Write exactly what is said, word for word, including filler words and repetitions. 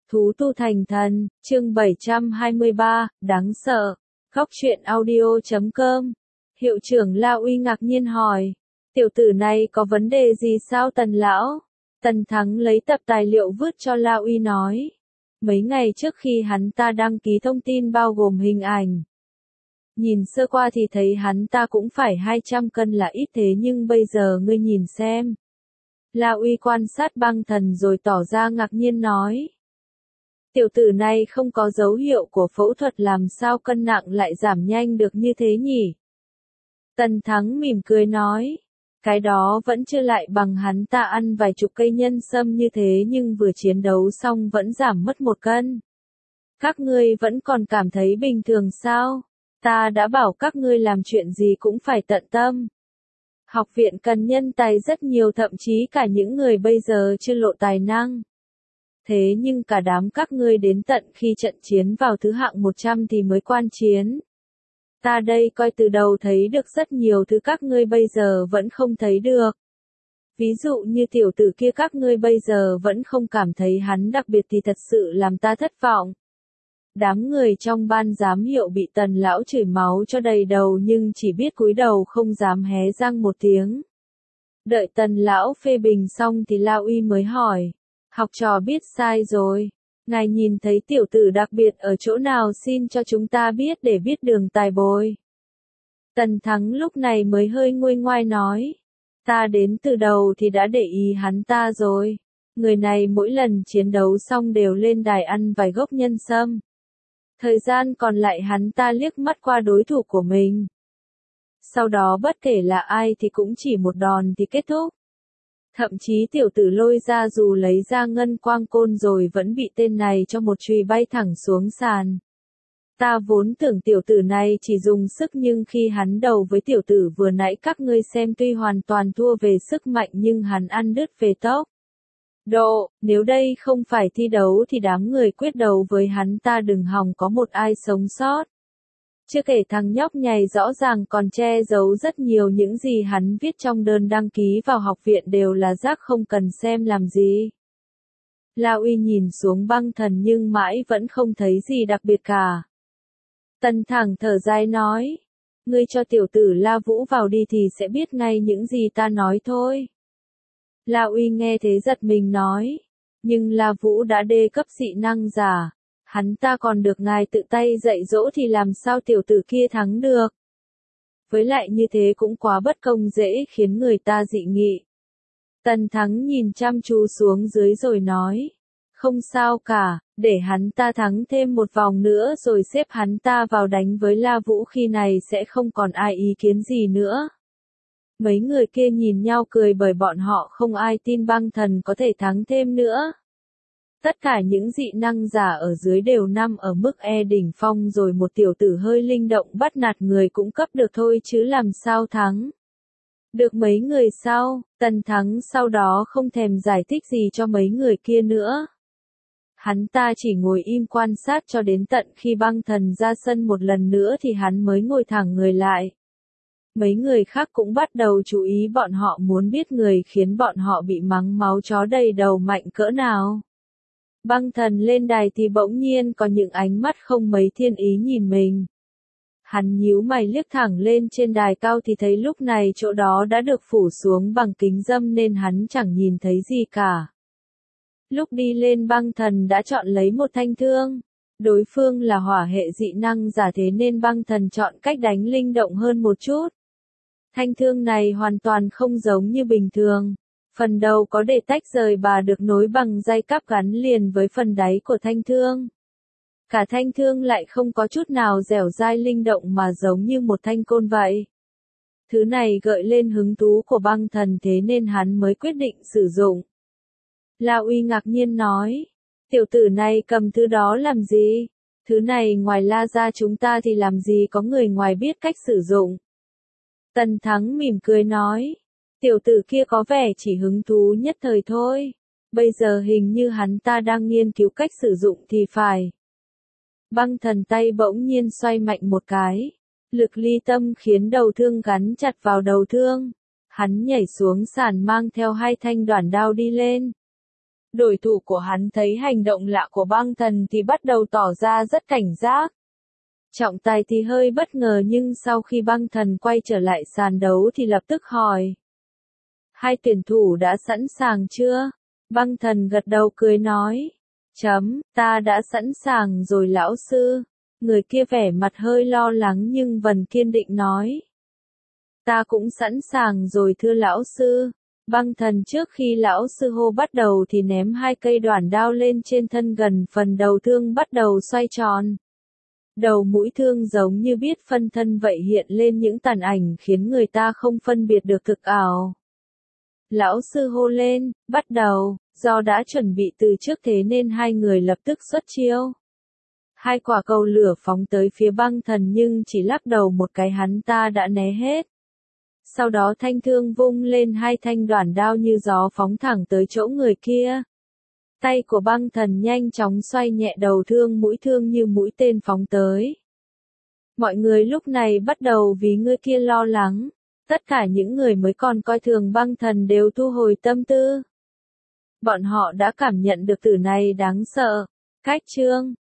Thú tu thành thần, chương bảy trăm hai mươi ba, đáng sợ. Góc truyện audio chấm com. Hiệu trưởng La Uy ngạc nhiên hỏi. Tiểu tử này có vấn đề gì sao Tần lão? Tần Thắng lấy tập tài liệu vứt cho La Uy nói. Mấy ngày trước khi hắn ta đăng ký thông tin bao gồm hình ảnh. Nhìn sơ qua thì thấy hắn ta cũng phải hai trăm cân là ít thế nhưng bây giờ ngươi nhìn xem. La Uy quan sát băng thần rồi tỏ ra ngạc nhiên nói. Tiểu tử này không có dấu hiệu của phẫu thuật làm sao cân nặng lại giảm nhanh được như thế nhỉ? Tần Thắng mỉm cười nói. Cái đó vẫn chưa lại bằng hắn ta ăn vài chục cây nhân sâm như thế nhưng vừa chiến đấu xong vẫn giảm mất một cân. Các ngươi vẫn còn cảm thấy bình thường sao? Ta đã bảo các ngươi làm chuyện gì cũng phải tận tâm. Học viện cần nhân tài rất nhiều thậm chí cả những người bây giờ chưa lộ tài năng. Thế nhưng cả đám các ngươi đến tận khi trận chiến vào thứ hạng một trăm thì mới quan chiến. Ta đây coi từ đầu thấy được rất nhiều thứ các ngươi bây giờ vẫn không thấy được. Ví dụ như tiểu tử kia các ngươi bây giờ vẫn không cảm thấy hắn đặc biệt thì thật sự làm ta thất vọng. Đám người trong ban giám hiệu bị Tần lão chửi máu cho đầy đầu nhưng chỉ biết cúi đầu không dám hé răng một tiếng. Đợi Tần lão phê bình xong thì La Uy mới hỏi. Học trò biết sai rồi. Ngài nhìn thấy tiểu tử đặc biệt ở chỗ nào xin cho chúng ta biết để biết đường tài bồi. Tần Thắng lúc này mới hơi nguôi ngoai nói. Ta đến từ đầu thì đã để ý hắn ta rồi. Người này mỗi lần chiến đấu xong đều lên đài ăn vài gốc nhân sâm. Thời gian còn lại hắn ta liếc mắt qua đối thủ của mình. Sau đó bất kể là ai thì cũng chỉ một đòn thì kết thúc. Thậm chí tiểu tử lôi ra dù lấy ra ngân quang côn rồi vẫn bị tên này cho một chùy bay thẳng xuống sàn. Ta vốn tưởng tiểu tử này chỉ dùng sức nhưng khi hắn đầu với tiểu tử vừa nãy các ngươi xem tuy hoàn toàn thua về sức mạnh nhưng hắn ăn đứt về tốc độ, nếu đây không phải thi đấu thì đám người quyết đấu với hắn ta đừng hòng có một ai sống sót. Chưa kể thằng nhóc nhầy rõ ràng còn che giấu rất nhiều những gì hắn viết trong đơn đăng ký vào học viện đều là rác không cần xem làm gì. La Uy nhìn xuống băng thần nhưng mãi vẫn không thấy gì đặc biệt cả. Tần thẳng thở dài nói. Ngươi cho tiểu tử La Vũ vào đi thì sẽ biết ngay những gì ta nói thôi. La Uy nghe thế giật mình nói. Nhưng La Vũ đã đê cấp dị năng giả. Hắn ta còn được ngài tự tay dạy dỗ thì làm sao tiểu tử kia thắng được. Với lại như thế cũng quá bất công dễ khiến người ta dị nghị. Tần Thắng nhìn chăm chú xuống dưới rồi nói. Không sao cả, để hắn ta thắng thêm một vòng nữa rồi xếp hắn ta vào đánh với La Vũ khi này sẽ không còn ai ý kiến gì nữa. Mấy người kia nhìn nhau cười bởi bọn họ không ai tin băng thần có thể thắng thêm nữa. Tất cả những dị năng giả ở dưới đều nằm ở mức E đỉnh phong rồi một tiểu tử hơi linh động bắt nạt người cũng cấp được thôi chứ làm sao thắng. Được mấy người sau, Tần Thắng sau đó không thèm giải thích gì cho mấy người kia nữa. Hắn ta chỉ ngồi im quan sát cho đến tận khi băng thần ra sân một lần nữa thì hắn mới ngồi thẳng người lại. Mấy người khác cũng bắt đầu chú ý bọn họ muốn biết người khiến bọn họ bị mắng máu chó đầy đầu mạnh cỡ nào. Băng thần lên đài thì bỗng nhiên có những ánh mắt không mấy thiên ý nhìn mình. Hắn nhíu mày liếc thẳng lên trên đài cao thì thấy lúc này chỗ đó đã được phủ xuống bằng kính râm nên hắn chẳng nhìn thấy gì cả. Lúc đi lên băng thần đã chọn lấy một thanh thương. Đối phương là hỏa hệ dị năng giả thế nên băng thần chọn cách đánh linh động hơn một chút. Thanh thương này hoàn toàn không giống như bình thường. Phần đầu có để tách rời bà được nối bằng dây cáp gắn liền với phần đáy của thanh thương. Cả thanh thương lại không có chút nào dẻo dai linh động mà giống như một thanh côn vậy. Thứ này gợi lên hứng thú của băng thần thế nên hắn mới quyết định sử dụng. La Uy ngạc nhiên nói. Tiểu tử này cầm thứ đó làm gì? Thứ này ngoài La ra chúng ta thì làm gì có người ngoài biết cách sử dụng. Tần Thắng mỉm cười nói. Tiểu tử kia có vẻ chỉ hứng thú nhất thời thôi. Bây giờ hình như hắn ta đang nghiên cứu cách sử dụng thì phải. Băng thần tay bỗng nhiên xoay mạnh một cái. Lực ly tâm khiến đầu thương gắn chặt vào đầu thương. Hắn nhảy xuống sàn mang theo hai thanh đoản đao đi lên. Đối thủ của hắn thấy hành động lạ của băng thần thì bắt đầu tỏ ra rất cảnh giác. Trọng tài thì hơi bất ngờ nhưng sau khi băng thần quay trở lại sàn đấu thì lập tức hỏi. Hai tuyển thủ đã sẵn sàng chưa? Băng thần gật đầu cười nói. Chấm, ta đã sẵn sàng rồi lão sư. Người kia vẻ mặt hơi lo lắng nhưng vẫn kiên định nói. Ta cũng sẵn sàng rồi thưa lão sư. Băng thần trước khi lão sư hô bắt đầu thì ném hai cây đoản đao lên trên thân gần phần đầu thương bắt đầu xoay tròn. Đầu mũi thương giống như biết phân thân vậy hiện lên những tàn ảnh khiến người ta không phân biệt được thực ảo. Lão sư hô lên, bắt đầu, do đã chuẩn bị từ trước thế nên hai người lập tức xuất chiêu. Hai quả cầu lửa phóng tới phía băng thần nhưng chỉ lắc đầu một cái hắn ta đã né hết. Sau đó thanh thương vung lên hai thanh đoản đao như gió phóng thẳng tới chỗ người kia. Tay của băng thần nhanh chóng xoay nhẹ đầu thương mũi thương như mũi tên phóng tới. Mọi người lúc này bắt đầu vì người kia lo lắng. Tất cả những người mới còn coi thường băng thần đều thu hồi tâm tư. Bọn họ đã cảm nhận được tử này đáng sợ. Cách chương